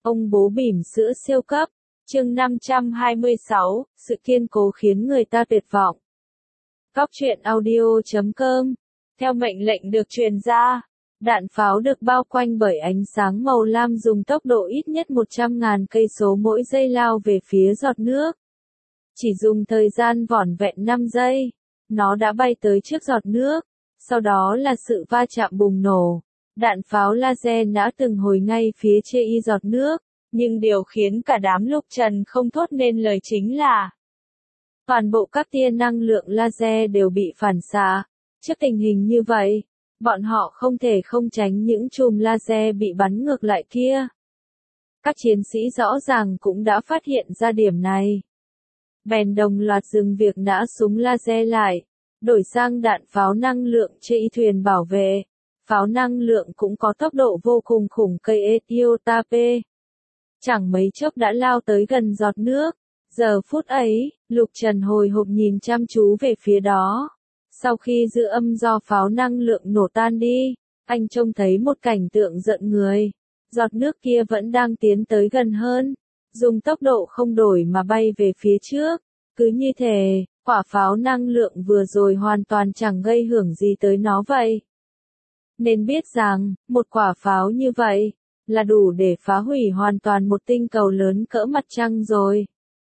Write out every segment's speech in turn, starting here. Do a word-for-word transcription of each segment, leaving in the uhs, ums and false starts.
Ông bố bỉm sữa siêu cấp, chương năm trăm hai mươi sáu, sự kiên cố khiến người ta tuyệt vọng. Cóc truyện audio chấm com. Theo mệnh lệnh được truyền ra, đạn pháo được bao quanh bởi ánh sáng màu lam dùng tốc độ ít nhất một trăm nghìn cây số mỗi giây lao về phía giọt nước. Chỉ dùng thời gian vỏn vẹn năm giây, nó đã bay tới trước giọt nước, sau đó là sự va chạm bùng nổ. Đạn pháo laser đã từng hồi ngay phía chê y giọt nước, nhưng điều khiến cả đám Lục Trần không thốt nên lời chính là toàn bộ các tia năng lượng laser đều bị phản xạ. Trước tình hình như vậy, bọn họ không thể không tránh những chùm laser bị bắn ngược lại kia. Các chiến sĩ rõ ràng cũng đã phát hiện ra điểm này. Bèn đồng loạt dừng việc nã súng laser lại, đổi sang đạn pháo năng lượng chê y thuyền bảo vệ. Pháo năng lượng cũng có tốc độ vô cùng khủng cây Etiotape. Chẳng mấy chốc đã lao tới gần giọt nước. Giờ phút ấy, Lục Trần hồi hộp nhìn chăm chú về phía đó. Sau khi dư âm do pháo năng lượng nổ tan đi, anh trông thấy một cảnh tượng giận người. Giọt nước kia vẫn đang tiến tới gần hơn, dùng tốc độ không đổi mà bay về phía trước. Cứ như thể, quả pháo năng lượng vừa rồi hoàn toàn chẳng gây hưởng gì tới nó vậy. Nên biết rằng, một quả pháo như vậy, là đủ để phá hủy hoàn toàn một tinh cầu lớn cỡ mặt trăng rồi.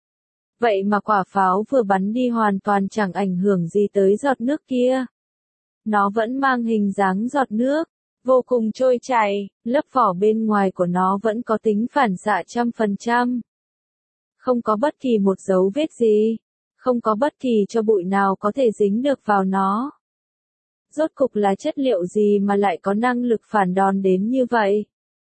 Vậy mà quả pháo vừa bắn đi hoàn toàn chẳng ảnh hưởng gì tới giọt nước kia. Nó vẫn mang hình dáng giọt nước, vô cùng trôi chảy, lớp vỏ bên ngoài của nó vẫn có tính phản xạ trăm phần trăm. Không có bất kỳ một dấu vết gì, không có bất kỳ cho bụi nào có thể dính được vào nó. Rốt cục là chất liệu gì mà lại có năng lực phản đòn đến như vậy?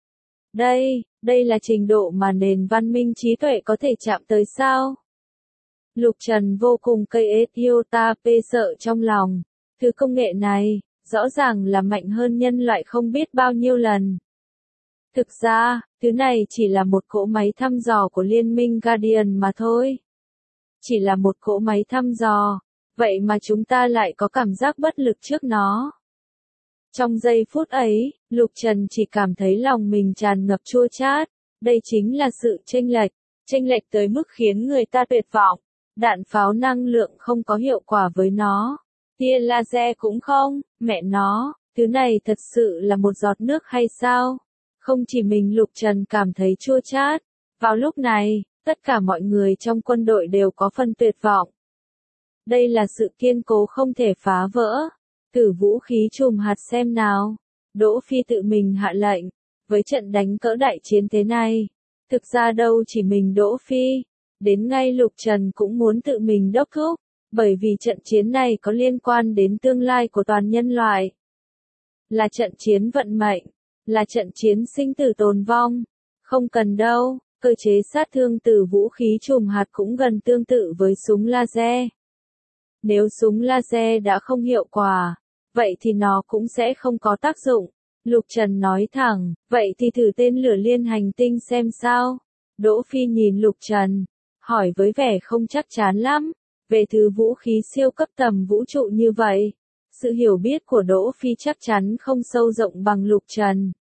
Đây, đây là trình độ mà nền văn minh trí tuệ có thể chạm tới sao? Lục Trần vô cùng cây Etiotape sợ trong lòng. Thứ công nghệ này, rõ ràng là mạnh hơn nhân loại không biết bao nhiêu lần. Thực ra, thứ này chỉ là một cỗ máy thăm dò của liên minh Guardian mà thôi. Chỉ là một cỗ máy thăm dò. Vậy mà chúng ta lại có cảm giác bất lực trước nó. Trong giây phút ấy, Lục Trần chỉ cảm thấy lòng mình tràn ngập chua chát. Đây chính là sự chênh lệch, chênh lệch tới mức khiến người ta tuyệt vọng. Đạn pháo năng lượng không có hiệu quả với nó. Tia laser cũng không, mẹ nó, thứ này thật sự là một giọt nước hay sao? Không chỉ mình Lục Trần cảm thấy chua chát. Vào lúc này, tất cả mọi người trong quân đội đều có phần tuyệt vọng. Đây là sự kiên cố không thể phá vỡ. Thử vũ khí chùm hạt xem nào. Đỗ Phi tự mình hạ lệnh. Với trận đánh cỡ đại chiến thế này, thực ra đâu chỉ mình Đỗ Phi, đến ngay Lục Trần cũng muốn tự mình đốc thúc, bởi vì trận chiến này có liên quan đến tương lai của toàn nhân loại. Là trận chiến vận mệnh, là trận chiến sinh tử tồn vong. Không cần đâu, cơ chế sát thương từ vũ khí chùm hạt cũng gần tương tự với súng laser. Nếu súng laser đã không hiệu quả, vậy thì nó cũng sẽ không có tác dụng. Lục Trần nói thẳng, vậy thì thử tên lửa liên hành tinh xem sao. Đỗ Phi nhìn Lục Trần, hỏi với vẻ không chắc chắn lắm, về thứ vũ khí siêu cấp tầm vũ trụ như vậy. Sự hiểu biết của Đỗ Phi chắc chắn không sâu rộng bằng Lục Trần.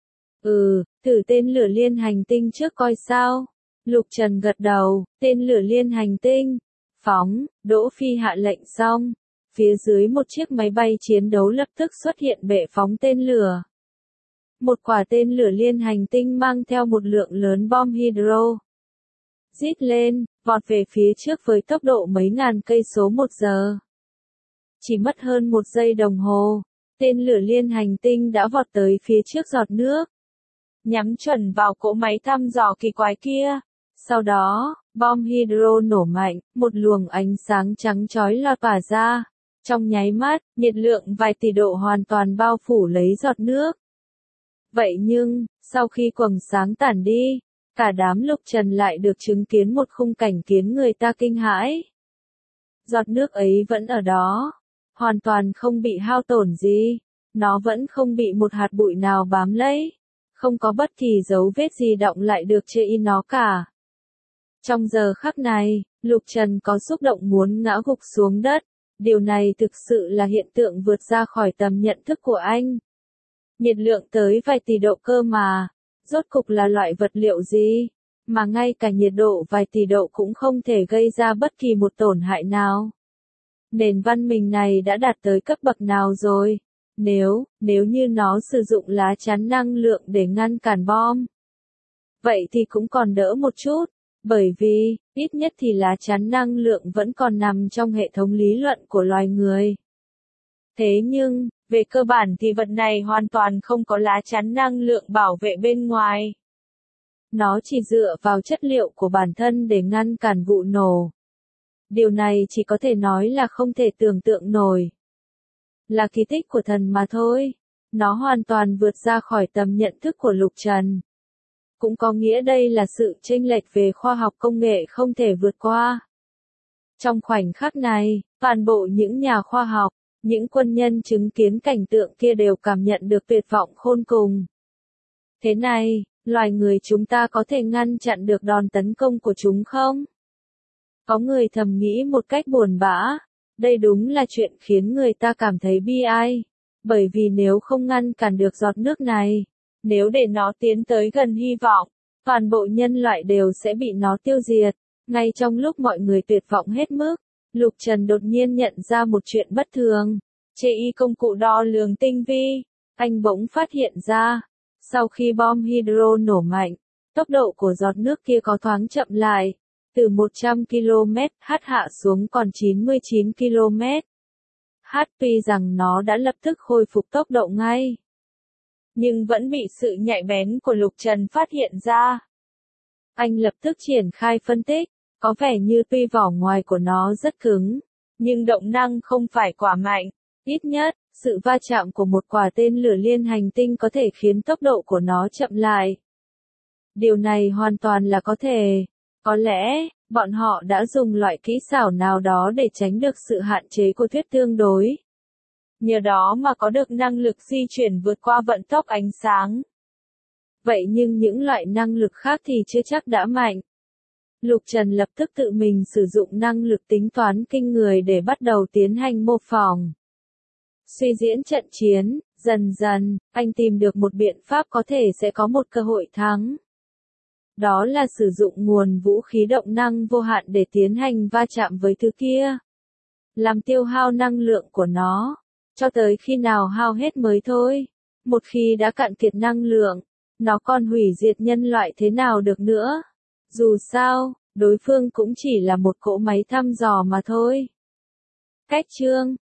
Ừ, thử tên lửa liên hành tinh trước coi sao. Lục Trần gật đầu, tên lửa liên hành tinh. Phóng, Đỗ Phi hạ lệnh xong. Phía dưới một chiếc máy bay chiến đấu lập tức xuất hiện bệ phóng tên lửa. Một quả tên lửa liên hành tinh mang theo một lượng lớn bom hydro. Rít lên, vọt về phía trước với tốc độ mấy ngàn cây số một giờ. Chỉ mất hơn một giây đồng hồ, tên lửa liên hành tinh đã vọt tới phía trước giọt nước. Nhắm chuẩn vào cỗ máy thăm dò kỳ quái kia. Sau đó, bom hydro nổ mạnh, một luồng ánh sáng trắng chói lọt tỏa ra. Trong nháy mắt, nhiệt lượng vài tỷ độ hoàn toàn bao phủ lấy giọt nước. Vậy nhưng, sau khi quầng sáng tản đi, cả đám Lục Trần lại được chứng kiến một khung cảnh khiến người ta kinh hãi. Giọt nước ấy vẫn ở đó, hoàn toàn không bị hao tổn gì, nó vẫn không bị một hạt bụi nào bám lấy, không có bất kỳ dấu vết gì đọng lại được chê y nó cả. Trong giờ khắc này, Lục Trần có xúc động muốn ngã gục xuống đất, điều này thực sự là hiện tượng vượt ra khỏi tầm nhận thức của anh. Nhiệt lượng tới vài tỷ độ cơ mà, Rốt cục là loại vật liệu gì, mà ngay cả nhiệt độ vài tỷ độ cũng không thể gây ra bất kỳ một tổn hại nào. Nền văn minh này đã đạt tới cấp bậc nào rồi? Nếu, nếu như nó sử dụng lá chắn năng lượng để ngăn cản bom. Vậy thì cũng còn đỡ một chút, bởi vì, ít nhất thì lá chắn năng lượng vẫn còn nằm trong hệ thống lý luận của loài người. Thế nhưng, về cơ bản thì vật này hoàn toàn không có lá chắn năng lượng bảo vệ bên ngoài. Nó chỉ dựa vào chất liệu của bản thân để ngăn cản vụ nổ. Điều này chỉ có thể nói là không thể tưởng tượng nổi. Là kỳ tích của thần mà thôi. Nó hoàn toàn vượt ra khỏi tầm nhận thức của Lục Trần. Cũng có nghĩa đây là sự chênh lệch về khoa học công nghệ không thể vượt qua. Trong khoảnh khắc này, toàn bộ những nhà khoa học, những quân nhân chứng kiến cảnh tượng kia đều cảm nhận được tuyệt vọng khôn cùng. Thế này, loài người chúng ta có thể ngăn chặn được đòn tấn công của chúng không? Có người thầm nghĩ một cách buồn bã. Đây đúng là chuyện khiến người ta cảm thấy bi ai. Bởi vì nếu không ngăn cản được giọt nước này, nếu để nó tiến tới gần hy vọng, toàn bộ nhân loại đều sẽ bị nó tiêu diệt. Ngay trong lúc mọi người tuyệt vọng hết mức, Lục Trần đột nhiên nhận ra một chuyện bất thường. Chê y công cụ đo lường tinh vi, anh bỗng phát hiện ra, sau khi bom hydro nổ mạnh, tốc độ của giọt nước kia có thoáng chậm lại, từ một trăm ki lô mét h hạ xuống còn chín mươi chín ki lô mét h, tuy rằng nó đã lập tức khôi phục tốc độ ngay, nhưng vẫn bị sự nhạy bén của Lục Trần phát hiện ra. Anh lập tức triển khai phân tích, có vẻ như tuy vỏ ngoài của nó rất cứng, nhưng động năng không phải quá mạnh. Ít nhất, sự va chạm của một quả tên lửa liên hành tinh có thể khiến tốc độ của nó chậm lại. Điều này hoàn toàn là có thể. Có lẽ, bọn họ đã dùng loại kỹ xảo nào đó để tránh được sự hạn chế của thuyết tương đối. Nhờ đó mà có được năng lực di chuyển vượt qua vận tốc ánh sáng. Vậy nhưng những loại năng lực khác thì chưa chắc đã mạnh. Lục Trần lập tức tự mình sử dụng năng lực tính toán kinh người để bắt đầu tiến hành mô phỏng. Suy diễn trận chiến, dần dần, anh tìm được một biện pháp có thể sẽ có một cơ hội thắng. Đó là sử dụng nguồn vũ khí động năng vô hạn để tiến hành va chạm với thứ kia. Làm tiêu hao năng lượng của nó, cho tới khi nào hao hết mới thôi. Một khi đã cạn kiệt năng lượng, nó còn hủy diệt nhân loại thế nào được nữa. Dù sao, đối phương cũng chỉ là một cỗ máy thăm dò mà thôi. Cách chương